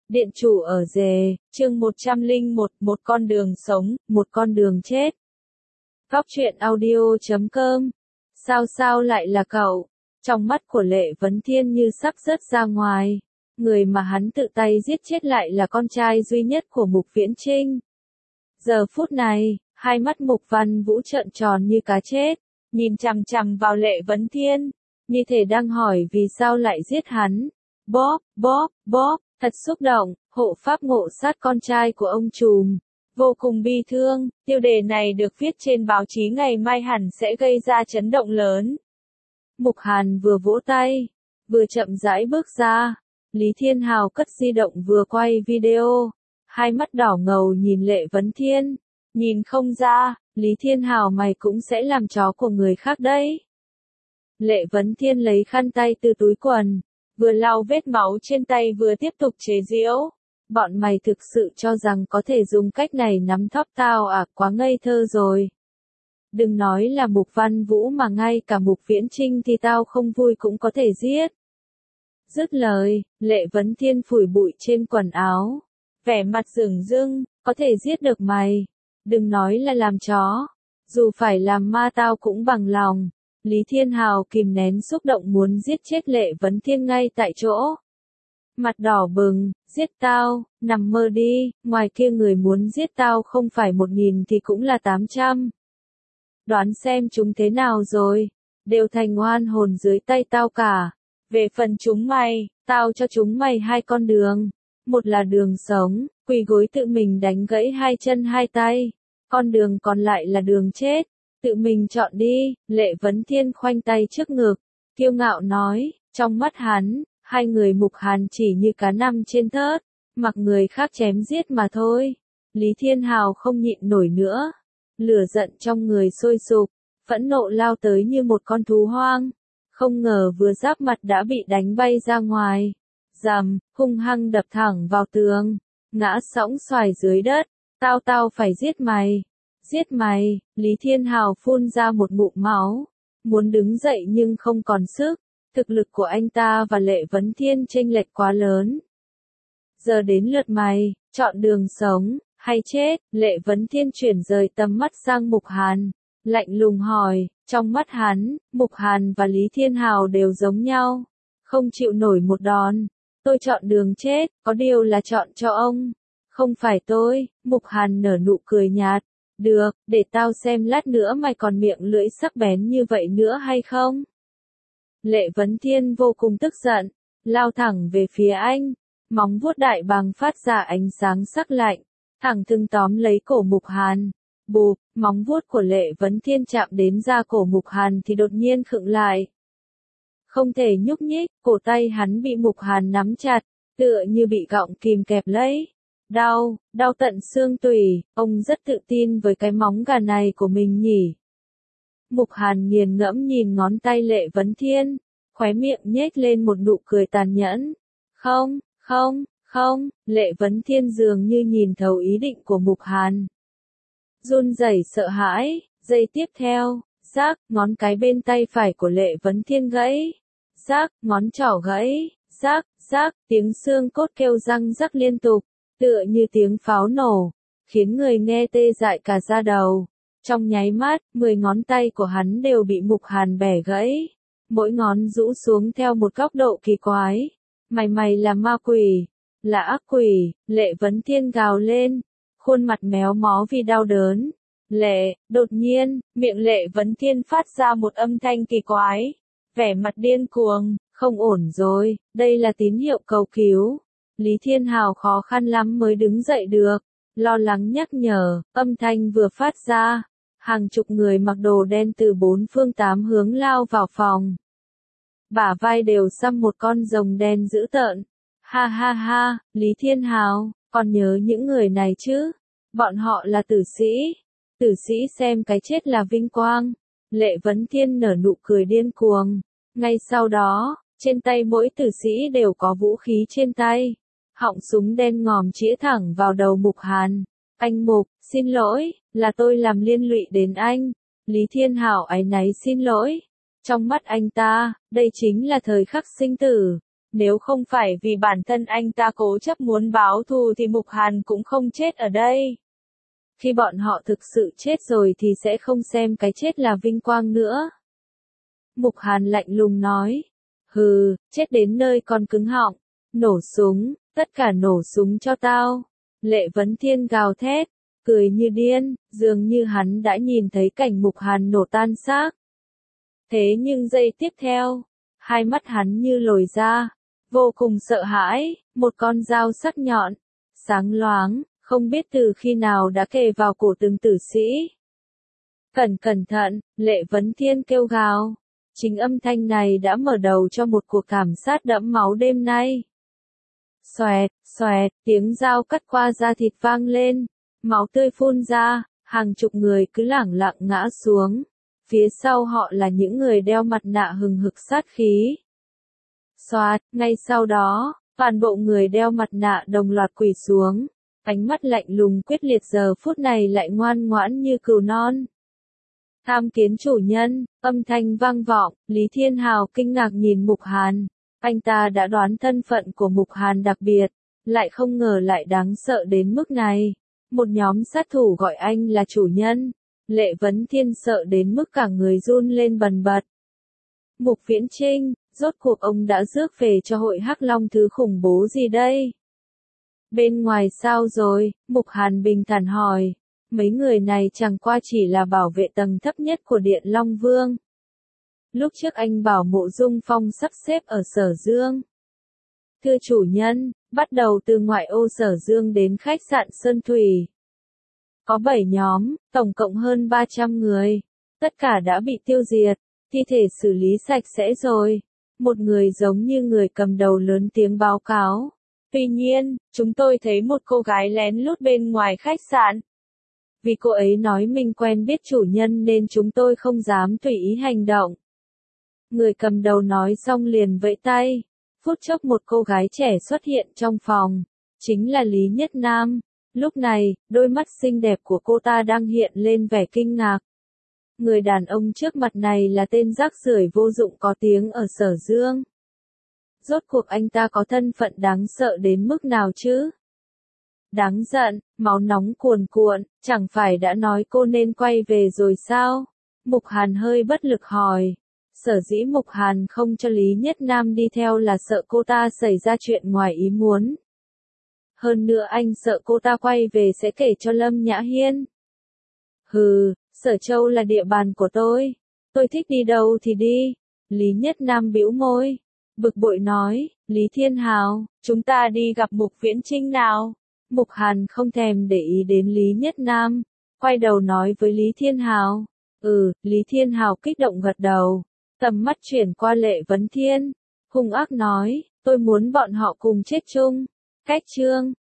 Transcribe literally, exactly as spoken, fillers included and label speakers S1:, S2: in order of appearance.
S1: Điện chủ ở rề, chương một trăm lẻ một, một con đường sống, một con đường chết. Góc truyện audio chấm com. Sao sao lại là cậu? Trong mắt của Lệ Vấn Thiên như sắp rớt ra ngoài. Người mà hắn tự tay giết chết lại là con trai duy nhất của Mục Viễn Trinh. Giờ phút này, hai mắt Mục Văn Vũ trợn tròn như cá chết, nhìn chằm chằm vào Lệ Vấn Thiên, như thể đang hỏi vì sao lại giết hắn. Bóp, bóp, bóp. Thật xúc động, hộ pháp ngộ sát con trai của ông trùm. Vô cùng bi thương, tiêu đề này được viết trên báo chí ngày mai hẳn sẽ gây ra chấn động lớn. Mục Hàn vừa vỗ tay, vừa chậm rãi bước ra. Lý Thiên Hào cất di động vừa quay video. Hai mắt đỏ ngầu nhìn Lệ Vấn Thiên. Nhìn không ra, Lý Thiên Hào mày cũng sẽ làm chó của người khác đấy. Lệ Vấn Thiên lấy khăn tay từ túi quần. Vừa lau vết máu trên tay vừa tiếp tục chế giễu. Bọn mày thực sự cho rằng có thể dùng cách này nắm thóp tao à, quá ngây thơ rồi. Đừng nói là Mục Văn Vũ mà ngay cả Mục Viễn Trinh thì tao không vui cũng có thể giết. Dứt lời, Lệ Vấn Thiên phủi bụi trên quần áo. Vẻ mặt dửng dưng, có thể giết được mày. Đừng nói là làm chó. Dù phải làm ma tao cũng bằng lòng. Lý Thiên Hào kìm nén xúc động muốn giết chết Lệ Vấn Thiên ngay tại chỗ. Mặt đỏ bừng, giết tao, nằm mơ đi, ngoài kia người muốn giết tao không phải một nghìn thì cũng là tám trăm. Đoán xem chúng thế nào rồi, đều thành oan hồn dưới tay tao cả. Về phần chúng mày, tao cho chúng mày hai con đường. Một là đường sống, quỳ gối tự mình đánh gãy hai chân hai tay. Con đường còn lại là đường chết. Tự mình chọn đi, Lệ Vấn Thiên khoanh tay trước ngực, kiêu ngạo nói, trong mắt hắn, hai người Mục Hàn chỉ như cá nằm trên thớt, mặc người khác chém giết mà thôi. Lý Thiên Hào không nhịn nổi nữa, lửa giận trong người sôi sục, phẫn nộ lao tới như một con thú hoang, không ngờ vừa giáp mặt đã bị đánh bay ra ngoài, rầm, hung hăng đập thẳng vào tường, ngã sõng xoài dưới đất, tao tao phải giết mày. Giết mày, Lý Thiên Hào phun ra một ngụm máu, muốn đứng dậy nhưng không còn sức, thực lực của anh ta và Lệ Vấn Thiên chênh lệch quá lớn. Giờ đến lượt mày, chọn đường sống, hay chết, Lệ Vấn Thiên chuyển rời tầm mắt sang Mục Hàn, lạnh lùng hỏi, trong mắt hắn, Mục Hàn và Lý Thiên Hào đều giống nhau, không chịu nổi một đòn, tôi chọn đường chết, có điều là chọn cho ông, không phải tôi, Mục Hàn nở nụ cười nhạt. Được, để tao xem lát nữa mày còn miệng lưỡi sắc bén như vậy nữa hay không? Lệ Vấn Thiên vô cùng tức giận, lao thẳng về phía anh, móng vuốt đại bàng phát ra ánh sáng sắc lạnh, thẳng thừng tóm lấy cổ Mục Hàn. Bụp, móng vuốt của Lệ Vấn Thiên chạm đến da cổ Mục Hàn thì đột nhiên khựng lại. Không thể nhúc nhích, cổ tay hắn bị Mục Hàn nắm chặt, tựa như bị gọng kìm kẹp lấy. Đau, đau tận xương tủy, ông rất tự tin với cái móng gà này của mình nhỉ. Mục Hàn nghiền ngẫm nhìn ngón tay Lệ Vấn Thiên, khóe miệng nhếch lên một nụ cười tàn nhẫn. Không, không, không, Lệ Vấn Thiên dường như nhìn thấu ý định của Mục Hàn. Run rẩy sợ hãi, giây tiếp theo, rác, ngón cái bên tay phải của Lệ Vấn Thiên gãy. Rác, ngón trỏ gãy, rác, rác, tiếng xương cốt kêu răng rắc liên tục. Tựa như tiếng pháo nổ, khiến người nghe tê dại cả da đầu. Trong nháy mắt, mười ngón tay của hắn đều bị Mục Hàn bẻ gãy. Mỗi ngón rũ xuống theo một góc độ kỳ quái. Mày mày là ma quỷ, là ác quỷ, Lệ Vấn Thiên gào lên, khuôn mặt méo mó vì đau đớn. Lệ, đột nhiên, miệng Lệ Vấn Thiên phát ra một âm thanh kỳ quái. Vẻ mặt điên cuồng, không ổn rồi, đây là tín hiệu cầu cứu. Lý Thiên Hào khó khăn lắm mới đứng dậy được, lo lắng nhắc nhở, âm thanh vừa phát ra, hàng chục người mặc đồ đen từ bốn phương tám hướng lao vào phòng. Bả vai đều xăm một con rồng đen dữ tợn. Ha ha ha, Lý Thiên Hào, còn nhớ những người này chứ? Bọn họ là tử sĩ. Tử sĩ xem cái chết là vinh quang. Lệ Vấn Thiên nở nụ cười điên cuồng. Ngay sau đó, trên tay mỗi tử sĩ đều có vũ khí trên tay. Họng súng đen ngòm chĩa thẳng vào đầu Mục Hàn. Anh Mục, xin lỗi, là tôi làm liên lụy đến anh. Lý Thiên Hào áy náy xin lỗi. Trong mắt anh ta, đây chính là thời khắc sinh tử. Nếu không phải vì bản thân anh ta cố chấp muốn báo thù thì Mục Hàn cũng không chết ở đây. Khi bọn họ thực sự chết rồi thì sẽ không xem cái chết là vinh quang nữa. Mục Hàn lạnh lùng nói. Hừ, chết đến nơi còn cứng họng. Nổ súng, tất cả nổ súng cho tao. Lệ Vấn Thiên gào thét, cười như điên, dường như hắn đã nhìn thấy cảnh Mục Hàn nổ tan xác. Thế nhưng giây tiếp theo, hai mắt hắn như lồi ra, vô cùng sợ hãi, một con dao sắc nhọn, sáng loáng, không biết từ khi nào đã kề vào cổ từng tử sĩ. Cẩn cẩn thận, Lệ Vấn Thiên kêu gào. Chính âm thanh này đã mở đầu cho một cuộc thảm sát đẫm máu đêm nay. Xoẹt, xoẹt, tiếng dao cắt qua da thịt vang lên, máu tươi phun ra, hàng chục người cứ lẳng lặng ngã xuống. Phía sau họ là những người đeo mặt nạ hừng hực sát khí. Xoạt, ngay sau đó, toàn bộ người đeo mặt nạ đồng loạt quỳ xuống, ánh mắt lạnh lùng quyết liệt giờ phút này lại ngoan ngoãn như cừu non. Tham kiến chủ nhân, âm thanh vang vọng, Lý Thiên Hào kinh ngạc nhìn Mục Hàn. Anh ta đã đoán thân phận của Mục Hàn đặc biệt, lại không ngờ lại đáng sợ đến mức này. Một nhóm sát thủ gọi anh là chủ nhân. Lệ Vấn Thiên sợ đến mức cả người run lên bần bật. Mục Viễn Trinh, rốt cuộc ông đã rước về cho hội Hắc Long thứ khủng bố gì đây? Bên ngoài sao rồi? Mục Hàn bình thản hỏi. Mấy người này chẳng qua chỉ là bảo vệ tầng thấp nhất của Điện Long Vương. Lúc trước anh bảo Mộ Dung Phong sắp xếp ở Sở Dương. Thưa chủ nhân, bắt đầu từ ngoại ô Sở Dương đến khách sạn Sơn Thủy. Có bảy nhóm, tổng cộng hơn ba trăm người. Tất cả đã bị tiêu diệt, thi thể xử lý sạch sẽ rồi. Một người giống như người cầm đầu lớn tiếng báo cáo. Tuy nhiên, chúng tôi thấy một cô gái lén lút bên ngoài khách sạn. Vì cô ấy nói mình quen biết chủ nhân nên chúng tôi không dám tùy ý hành động. Người cầm đầu nói xong liền vẫy tay. Phút chốc một cô gái trẻ xuất hiện trong phòng. Chính là Lý Nhất Nam. Lúc này, đôi mắt xinh đẹp của cô ta đang hiện lên vẻ kinh ngạc. Người đàn ông trước mặt này là tên rác rưởi vô dụng có tiếng ở Sở Dương. Rốt cuộc anh ta có thân phận đáng sợ đến mức nào chứ? Đáng giận, máu nóng cuồn cuộn, chẳng phải đã nói cô nên quay về rồi sao? Mục Hàn hơi bất lực hỏi. Sở dĩ Mục Hàn không cho Lý Nhất Nam đi theo là sợ cô ta xảy ra chuyện ngoài ý muốn. Hơn nữa anh sợ cô ta quay về sẽ kể cho Lâm Nhã Hiên. Hừ, Sở Châu là địa bàn của tôi. Tôi thích đi đâu thì đi. Lý Nhất Nam bĩu môi. Bực bội nói, Lý Thiên Hào, chúng ta đi gặp Mục Viễn Trinh nào. Mục Hàn không thèm để ý đến Lý Nhất Nam. Quay đầu nói với Lý Thiên Hào. Ừ, Lý Thiên Hào kích động gật đầu. Tầm mắt chuyển qua Lệ Vấn Thiên. Hung ác nói, tôi muốn bọn họ cùng chết chung. Cách chương.